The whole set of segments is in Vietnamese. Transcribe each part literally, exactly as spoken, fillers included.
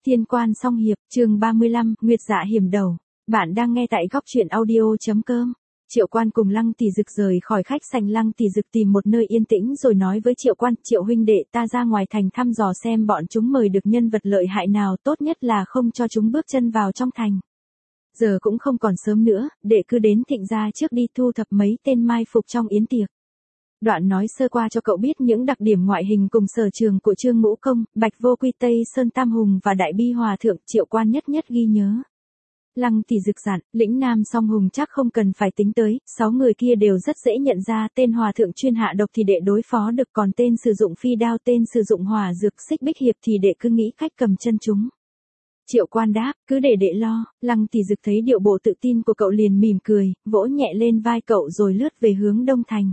Thiên quan song hiệp, chương ba mươi lăm, Nguyệt dạ hiểm đầu. Bạn đang nghe tại góc truyện audio.com. Triệu Quan cùng Lăng Tỷ Dực rời khỏi khách sành. Lăng Tỷ Dực tìm một nơi yên tĩnh rồi nói với Triệu Quan, Triệu huynh đệ, ta ra ngoài thành thăm dò xem bọn chúng mời được nhân vật lợi hại nào, tốt nhất là không cho chúng bước chân vào trong thành. Giờ cũng không còn sớm nữa, đệ cứ đến Thịnh gia trước đi, thu thập mấy tên mai phục trong yến tiệc. Đoạn nói sơ qua cho cậu biết những đặc điểm ngoại hình cùng sở trường của Trương Ngũ Công, Bạch Vô Quy, Tây Sơn Tam Hùng và Đại Bi Hòa Thượng. Triệu Quan nhất nhất ghi nhớ. Lăng Tỷ Dực dặn, lĩnh Nam Song Hùng chắc không cần phải tính tới, sáu người kia đều rất dễ nhận ra, tên Hòa Thượng chuyên hạ độc thì đệ đối phó được, còn tên sử dụng phi đao, tên sử dụng hỏa dược Xích Bích Hiệp thì đệ cứ nghĩ cách cầm chân chúng. Triệu Quan đáp, cứ để đệ lo. Lăng Tỷ Dực thấy điệu bộ tự tin của cậu liền mỉm cười, vỗ nhẹ lên vai cậu rồi lướt về hướng Đông Thành.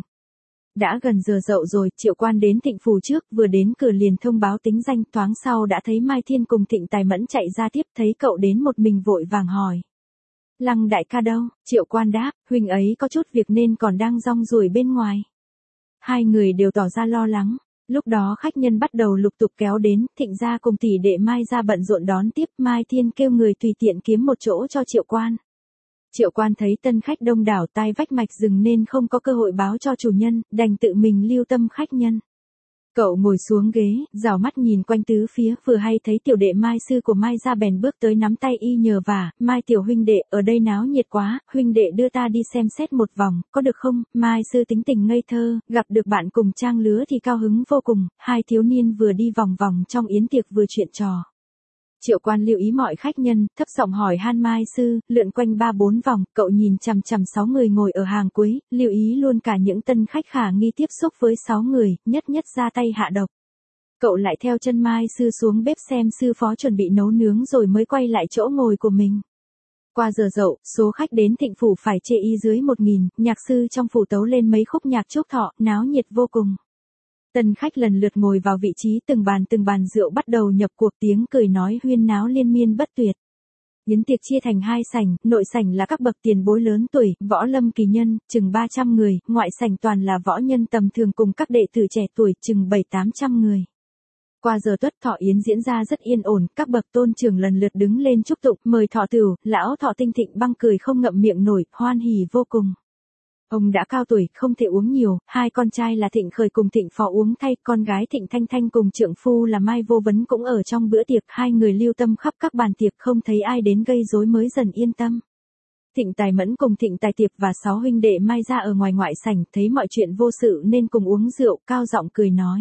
Đã gần giờ dậu rồi, Triệu Quan đến Thịnh phủ trước, vừa đến cửa liền thông báo tính danh, thoáng sau đã thấy Mai Thiên cùng Thịnh Tài Mẫn chạy ra tiếp, thấy cậu đến một mình vội vàng hỏi. Lăng đại ca đâu? Triệu Quan đáp, huynh ấy có chút việc nên còn đang rong ruổi bên ngoài. Hai người đều tỏ ra lo lắng. Lúc đó khách nhân bắt đầu lục tục kéo đến, Thịnh gia cùng tỷ đệ Mai gia bận rộn đón tiếp. Mai Thiên kêu người tùy tiện kiếm một chỗ cho Triệu Quan. Triệu Quan thấy tân khách đông đảo, tai vách mạch rừng nên không có cơ hội báo cho chủ nhân, đành tự mình lưu tâm khách nhân. Cậu ngồi xuống ghế, rảo mắt nhìn quanh tứ phía, vừa hay thấy tiểu đệ Mai sư của Mai gia bèn bước tới nắm tay y nhờ vả, Mai tiểu huynh đệ, ở đây náo nhiệt quá, huynh đệ đưa ta đi xem xét một vòng, có được không? Mai sư tính tình ngây thơ, gặp được bạn cùng trang lứa thì cao hứng vô cùng, hai thiếu niên vừa đi vòng vòng trong yến tiệc vừa chuyện trò. Triệu Quan lưu ý mọi khách nhân, thấp giọng hỏi han Mai sư, lượn quanh ba bốn vòng, cậu nhìn chằm chằm sáu người ngồi ở hàng cuối, lưu ý luôn cả những tân khách khả nghi tiếp xúc với sáu người, nhất nhất ra tay hạ độc. Cậu lại theo chân Mai sư xuống bếp xem sư phó chuẩn bị nấu nướng rồi mới quay lại chỗ ngồi của mình. Qua giờ dậu, số khách đến Thịnh phủ phải chê y dưới một nghìn, nhạc sư trong phủ tấu lên mấy khúc nhạc chúc thọ, náo nhiệt vô cùng. Tân khách lần lượt ngồi vào vị trí, từng bàn từng bàn rượu bắt đầu nhập cuộc, tiếng cười nói huyên náo liên miên bất tuyệt. Yến tiệc chia thành hai sảnh, nội sảnh là các bậc tiền bối lớn tuổi, võ lâm kỳ nhân, chừng ba trăm người, ngoại sảnh toàn là võ nhân tầm thường cùng các đệ tử trẻ tuổi, chừng bảy tám trăm người. Qua giờ tuất thọ yến diễn ra rất yên ổn, các bậc tôn trưởng lần lượt đứng lên chúc tụng, mời thọ tửu, lão thọ Tinh Thịnh băng cười không ngậm miệng nổi, hoan hỉ vô cùng. Ông đã cao tuổi, không thể uống nhiều, hai con trai là Thịnh Khởi cùng Thịnh Phò uống thay, con gái Thịnh Thanh Thanh cùng trượng phu là Mai Vô Vấn cũng ở trong bữa tiệc, hai người lưu tâm khắp các bàn tiệc, không thấy ai đến gây rối mới dần yên tâm. Thịnh Tài Mẫn cùng Thịnh Tài Tiệp và sáu huynh đệ Mai ra ở ngoài ngoại sảnh, thấy mọi chuyện vô sự nên cùng uống rượu, cao giọng cười nói.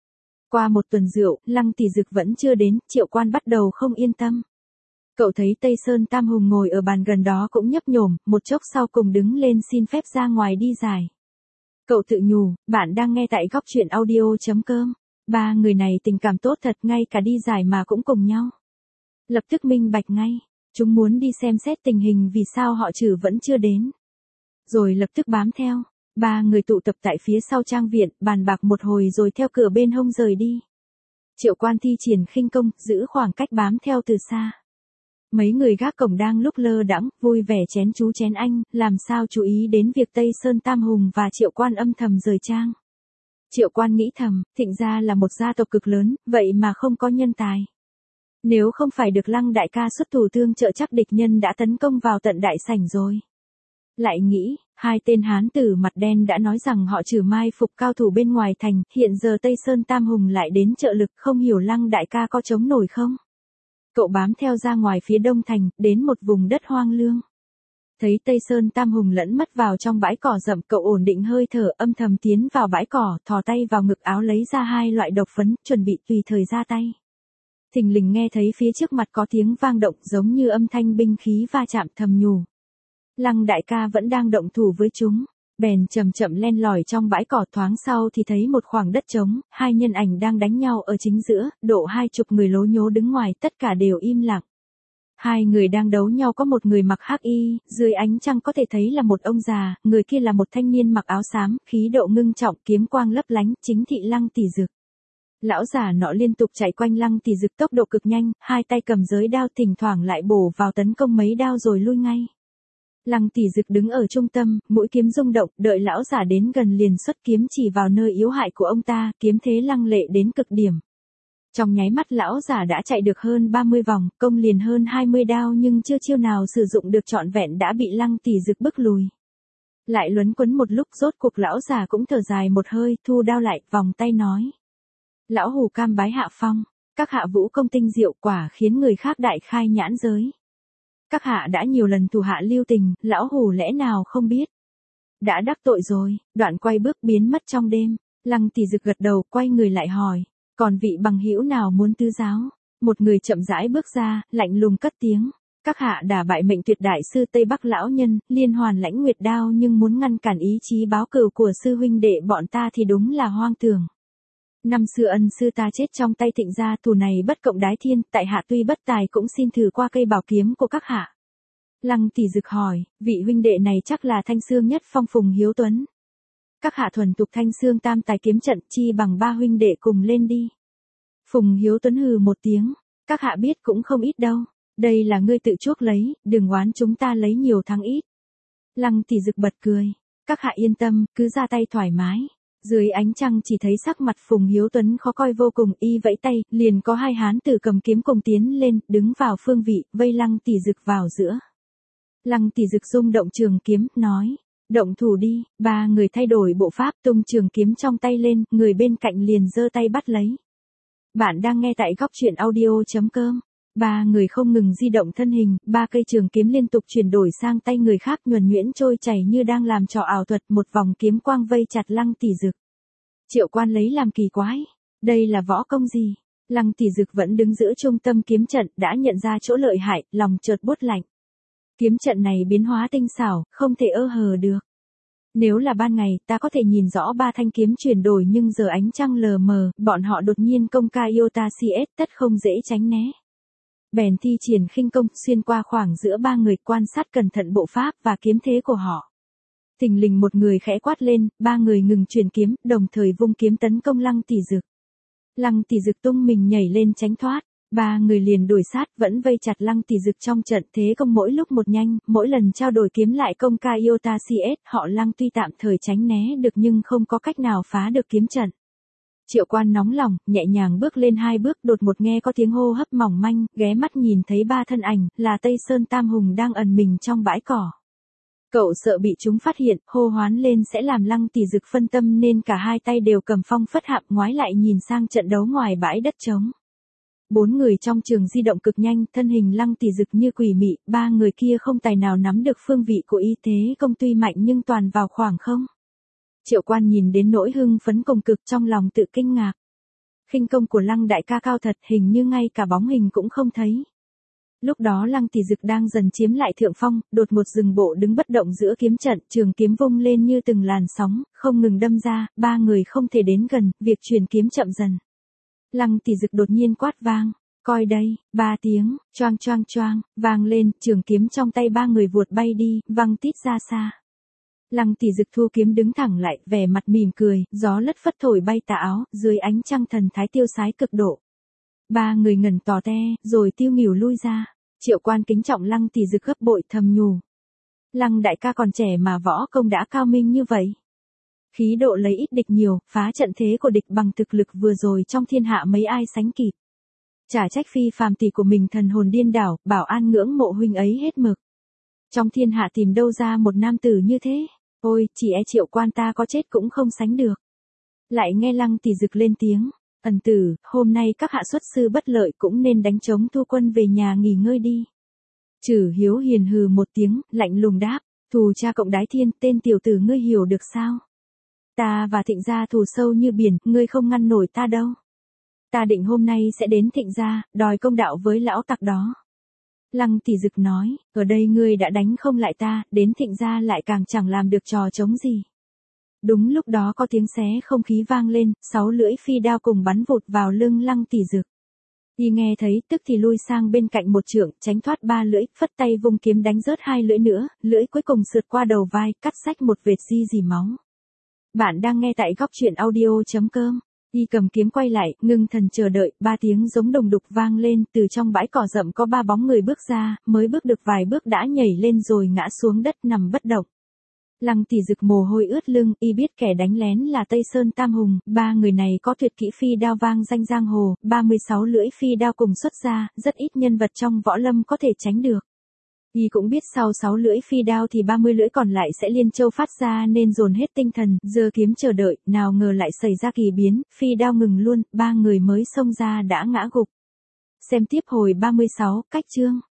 Qua một tuần rượu, Lăng Tỷ Dực vẫn chưa đến, Triệu Quan bắt đầu không yên tâm. Cậu thấy Tây Sơn Tam Hùng ngồi ở bàn gần đó cũng nhấp nhổm, một chốc sau cùng đứng lên xin phép ra ngoài đi giải. Cậu tự nhủ, bạn đang nghe tại góc truyện audio.com. Ba người này tình cảm tốt thật, ngay cả đi giải mà cũng cùng nhau. Lập tức minh bạch ngay, chúng muốn đi xem xét tình hình vì sao họ Trử vẫn chưa đến. Rồi lập tức bám theo, ba người tụ tập tại phía sau trang viện, bàn bạc một hồi rồi theo cửa bên hông rời đi. Triệu Quan thi triển khinh công, giữ khoảng cách bám theo từ xa. Mấy người gác cổng đang lúc lơ đãng, vui vẻ chén chú chén anh, làm sao chú ý đến việc Tây Sơn Tam Hùng và Triệu Quan âm thầm rời trang. Triệu Quan nghĩ thầm, Thịnh gia là một gia tộc cực lớn, vậy mà không có nhân tài. Nếu không phải được Lăng đại ca xuất thủ tương trợ chắc địch nhân đã tấn công vào tận đại sảnh rồi. Lại nghĩ, hai tên hán tử mặt đen đã nói rằng họ Trử mai phục cao thủ bên ngoài thành, hiện giờ Tây Sơn Tam Hùng lại đến trợ lực, không hiểu Lăng đại ca có chống nổi không? Cậu bám theo ra ngoài phía đông thành, đến một vùng đất hoang lương. Thấy Tây Sơn Tam Hùng lẫn mất vào trong bãi cỏ rậm, cậu ổn định hơi thở, âm thầm tiến vào bãi cỏ, thò tay vào ngực áo lấy ra hai loại độc phấn, chuẩn bị tùy thời ra tay. Thình lình nghe thấy phía trước mặt có tiếng vang động giống như âm thanh binh khí va chạm, thầm nhủ. Lăng đại ca vẫn đang động thủ với chúng. Bèn chậm chậm len lỏi trong bãi cỏ, thoáng sau thì thấy một khoảng đất trống, hai nhân ảnh đang đánh nhau ở chính giữa, độ hai chục người lố nhố đứng ngoài, tất cả đều im lặng. Hai người đang đấu nhau có một người mặc hắc y, dưới ánh trăng có thể thấy là một ông già, người kia là một thanh niên mặc áo xám, khí độ ngưng trọng, kiếm quang lấp lánh, chính thị Lăng Tỷ Dực. Lão già nọ liên tục chạy quanh Lăng Tỷ Dực tốc độ cực nhanh, hai tay cầm giới đao thỉnh thoảng lại bổ vào tấn công mấy đao rồi lui ngay. Lăng Tỷ Dực đứng ở trung tâm, mũi kiếm rung động, đợi lão giả đến gần liền xuất kiếm chỉ vào nơi yếu hại của ông ta, kiếm thế lăng lệ đến cực điểm. Trong nháy mắt lão giả đã chạy được hơn ba mươi vòng, công liền hơn hai mươi đao nhưng chưa chiêu nào sử dụng được trọn vẹn đã bị Lăng Tỷ Dực bức lùi. Lại luấn quấn một lúc rốt cuộc lão giả cũng thở dài một hơi, thu đao lại, vòng tay nói. Lão hủ cam bái hạ phong, các hạ vũ công tinh diệu quả khiến người khác đại khai nhãn giới. Các hạ đã nhiều lần thủ hạ lưu tình, lão hủ lẽ nào không biết. Đã đắc tội rồi, đoạn quay bước biến mất trong đêm. Lăng Tỷ Dực gật đầu, quay người lại hỏi, còn vị bằng hữu nào muốn tứ giáo? Một người chậm rãi bước ra, lạnh lùng cất tiếng, các hạ đả bại mệnh tuyệt đại sư Tây Bắc lão nhân, liên hoàn lãnh nguyệt đao nhưng muốn ngăn cản ý chí báo cừu của sư huynh đệ bọn ta thì đúng là hoang tưởng. Năm xưa ân sư ta chết trong tay Thịnh gia, thù này bất cộng đái thiên, tại hạ tuy bất tài cũng xin thử qua cây bảo kiếm của các hạ. Lăng Tỷ Dực hỏi, vị huynh đệ này chắc là Thanh Xương Nhất Phong Phùng Hiếu Tuấn. Các hạ thuần tục Thanh Xương tam tài kiếm trận, chi bằng ba huynh đệ cùng lên đi. Phùng Hiếu Tuấn hừ một tiếng, các hạ biết cũng không ít đâu, đây là ngươi tự chuốc lấy, đừng oán chúng ta lấy nhiều thắng ít. Lăng Tỷ Dực bật cười, các hạ yên tâm, cứ ra tay thoải mái. Dưới ánh trăng chỉ thấy sắc mặt Phùng Hiếu Tuấn khó coi vô cùng, y vẫy tay, liền có hai hán tử cầm kiếm cùng tiến lên, đứng vào phương vị, vây Lăng Tỷ Dực vào giữa. Lăng Tỷ Dực rung động trường kiếm, nói, động thủ đi. Ba người thay đổi bộ pháp, tung trường kiếm trong tay lên, người bên cạnh liền giơ tay bắt lấy. Bạn đang nghe tại góc truyện audio chấm com. Ba người không ngừng di động thân hình, ba cây trường kiếm liên tục chuyển đổi sang tay người khác, nhuần nhuyễn trôi chảy như đang làm trò ảo thuật, một vòng kiếm quang vây chặt Lăng Tỷ Dực. Triệu Quan lấy làm kỳ quái, đây là võ công gì? Lăng Tỷ Dực vẫn đứng giữa trung tâm kiếm trận, đã nhận ra chỗ lợi hại, lòng chợt buốt lạnh. Kiếm trận này biến hóa tinh xảo, không thể ơ hờ được. Nếu là ban ngày, ta có thể nhìn rõ ba thanh kiếm chuyển đổi, nhưng giờ ánh trăng lờ mờ, bọn họ đột nhiên công ca Iota cs tất không dễ tránh né. Bèn thi triển khinh công, xuyên qua khoảng giữa ba người, quan sát cẩn thận bộ pháp và kiếm thế của họ. Thình lình một người khẽ quát lên, ba người ngừng truyền kiếm, đồng thời vung kiếm tấn công Lăng Tỷ Dực. Lăng Tỷ Dực tung mình nhảy lên tránh thoát, ba người liền đuổi sát, vẫn vây chặt Lăng Tỷ Dực trong trận, thế công mỗi lúc một nhanh, mỗi lần trao đổi kiếm lại công ca Iota cs, họ Lăng tuy tạm thời tránh né được nhưng không có cách nào phá được kiếm trận. Triệu Quan nóng lòng, nhẹ nhàng bước lên hai bước, đột một nghe có tiếng hô hấp mỏng manh, ghé mắt nhìn thấy ba thân ảnh, là Tây Sơn Tam Hùng đang ẩn mình trong bãi cỏ. Cậu sợ bị chúng phát hiện, hô hoán lên sẽ làm Lăng Tỷ Dực phân tâm nên cả hai tay đều cầm phong phất hạm, ngoái lại nhìn sang trận đấu ngoài bãi đất trống. Bốn người trong trường di động cực nhanh, thân hình Lăng Tỷ Dực như quỷ mị, ba người kia không tài nào nắm được phương vị của y, thế công tuy mạnh nhưng toàn vào khoảng không. Triệu Quan nhìn đến nỗi hưng phấn cùng cực, trong lòng tự kinh ngạc. Khinh công của Lăng đại ca cao thật, hình như ngay cả bóng hình cũng không thấy. Lúc đó Lăng Tỷ Dực đang dần chiếm lại thượng phong, đột một dừng bộ đứng bất động giữa kiếm trận, trường kiếm vung lên như từng làn sóng, không ngừng đâm ra, ba người không thể đến gần, việc truyền kiếm chậm dần. Lăng Tỷ Dực đột nhiên quát vang, coi đây, ba tiếng, choang choang choang, vang lên, trường kiếm trong tay ba người vuột bay đi, văng tít ra xa. Lăng Tỷ Dực thu kiếm đứng thẳng lại, vẻ mặt mỉm cười, gió lất phất thổi bay tà áo, dưới ánh trăng thần thái tiêu sái cực độ. Ba người ngẩn tò te, rồi tiêu nghỉu lui ra. Triệu Quan kính trọng Lăng Tỷ Dực gấp bội, thầm nhủ. Lăng đại ca còn trẻ mà võ công đã cao minh như vậy. Khí độ lấy ít địch nhiều, phá trận thế của địch bằng thực lực vừa rồi trong thiên hạ mấy ai sánh kịp. Chả trách phi phàm tỷ của mình thần hồn điên đảo, bảo an ngưỡng mộ huynh ấy hết mực. Trong thiên hạ tìm đâu ra một nam tử như thế, ôi, chỉ e Triệu Quan ta có chết cũng không sánh được. Lại nghe Lăng Tỷ Dực lên tiếng, ẩn tử, hôm nay các hạ xuất sư bất lợi cũng nên đánh trống thu quân về nhà nghỉ ngơi đi. Chử Hiếu hiền hừ một tiếng, lạnh lùng đáp, thù cha cộng đái thiên, tên tiểu tử ngươi hiểu được sao? Ta và Thịnh gia thù sâu như biển, ngươi không ngăn nổi ta đâu. Ta định hôm nay sẽ đến Thịnh gia, đòi công đạo với lão tặc đó. Lăng Tỷ Dực nói, ở đây ngươi đã đánh không lại ta, đến Thịnh gia lại càng chẳng làm được trò chống gì. Đúng lúc đó có tiếng xé không khí vang lên, sáu lưỡi phi đao cùng bắn vụt vào lưng Lăng Tỷ Dực. Y nghe thấy, tức thì lui sang bên cạnh một trượng, tránh thoát ba lưỡi, phất tay vung kiếm đánh rớt hai lưỡi nữa, lưỡi cuối cùng sượt qua đầu vai, cắt rách một vệt di dì máu. Bạn đang nghe tại góc truyện audio chấm com. Y cầm kiếm quay lại, ngưng thần chờ đợi, ba tiếng giống đồng đục vang lên, từ trong bãi cỏ rậm có ba bóng người bước ra, mới bước được vài bước đã nhảy lên rồi ngã xuống đất nằm bất động. Lăng Tỷ Dực mồ hôi ướt lưng, y biết kẻ đánh lén là Tây Sơn Tam Hùng, ba người này có tuyệt kỹ phi đao vang danh giang hồ, ba mươi sáu lưỡi phi đao cùng xuất ra, rất ít nhân vật trong võ lâm có thể tránh được. Y cũng biết sau sáu lưỡi phi đao thì ba mươi lưỡi còn lại sẽ liên châu phát ra nên dồn hết tinh thần, giơ kiếm chờ đợi, nào ngờ lại xảy ra kỳ biến, phi đao ngừng luôn, ba người mới xông ra đã ngã gục. Xem tiếp hồi ba mươi sáu, cách chương.